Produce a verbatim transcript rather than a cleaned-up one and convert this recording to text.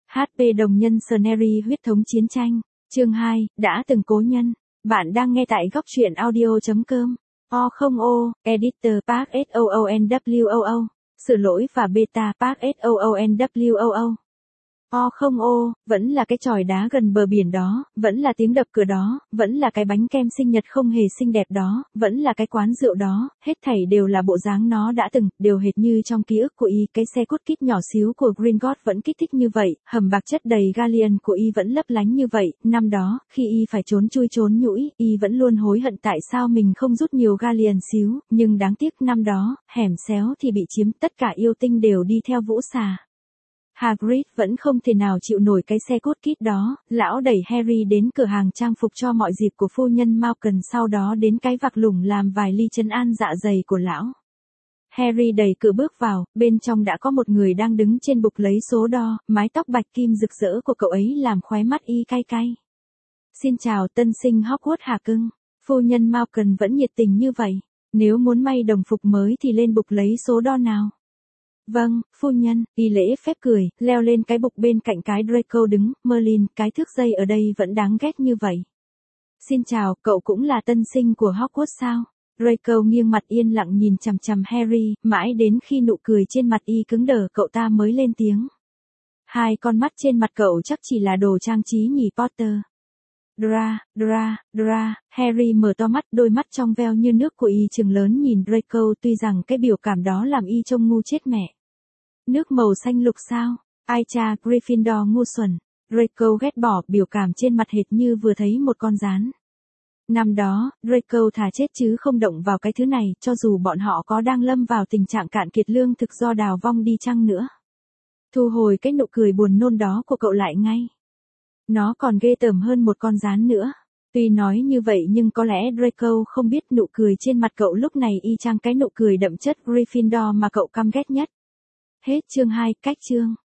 hát pê đồng nhân Scenery huyết thống chiến tranh. Chương hai, đã từng cố nhân. Bạn đang nghe tại góc truyện audio chấm com. O không O, Editor Park SOONWOO. Sửa lỗi và Beta Park SOONWOO. O không O, vẫn là cái chòi đá gần bờ biển đó, vẫn là tiếng đập cửa đó, vẫn là cái bánh kem sinh nhật không hề xinh đẹp đó, vẫn là cái quán rượu đó, hết thảy đều là bộ dáng nó đã từng, đều hệt như trong ký ức của y, cái xe cốt kít nhỏ xíu của Gringotts vẫn kích thích như vậy, hầm bạc chất đầy galleon của y vẫn lấp lánh như vậy, năm đó, khi y phải trốn chui trốn nhũi, y vẫn luôn hối hận tại sao mình không rút nhiều galleon xíu, nhưng đáng tiếc năm đó, hẻm xéo thì bị chiếm, tất cả yêu tinh đều đi theo Vũ Xà. Hagrid vẫn không thể nào chịu nổi cái xe cốt kít đó, lão đẩy Harry đến cửa hàng trang phục cho mọi dịp của phu nhân Malkin, sau đó đến cái vạc lủng làm vài ly trấn an dạ dày của lão. Harry đẩy cửa bước vào, bên trong đã có một người đang đứng trên bục lấy số đo, mái tóc bạch kim rực rỡ của cậu ấy làm khóe mắt y cay cay. Xin chào tân sinh Hogwarts Hà cưng, phu nhân Malkin vẫn nhiệt tình như vậy, nếu muốn may đồng phục mới thì lên bục lấy số đo nào. Vâng, phu nhân, y lễ phép cười, leo lên cái bục bên cạnh cái Draco đứng, Merlin, cái thước dây ở đây vẫn đáng ghét như vậy. Xin chào, cậu cũng là tân sinh của Hogwarts sao? Draco nghiêng mặt yên lặng nhìn chằm chằm Harry, mãi đến khi nụ cười trên mặt y cứng đờ cậu ta mới lên tiếng. Hai con mắt trên mặt cậu chắc chỉ là đồ trang trí nhỉ Potter. Dra, dra, dra, Harry mở to mắt, đôi mắt trong veo như nước của y trừng lớn nhìn Draco, tuy rằng cái biểu cảm đó làm y trông ngu chết mẹ. Nước màu xanh lục sao? Ai cha Gryffindor ngu xuẩn. Draco ghét bỏ, biểu cảm trên mặt hệt như vừa thấy một con gián. Năm đó, Draco thà chết chứ không động vào cái thứ này, cho dù bọn họ có đang lâm vào tình trạng cạn kiệt lương thực do đào vong đi chăng nữa. Thu hồi cái nụ cười buồn nôn đó của cậu lại ngay. Nó còn ghê tởm hơn một con gián nữa. Tuy nói như vậy nhưng có lẽ Draco không biết nụ cười trên mặt cậu lúc này y chang cái nụ cười đậm chất Gryffindor mà cậu căm ghét nhất. Hết chương hai, cách chương.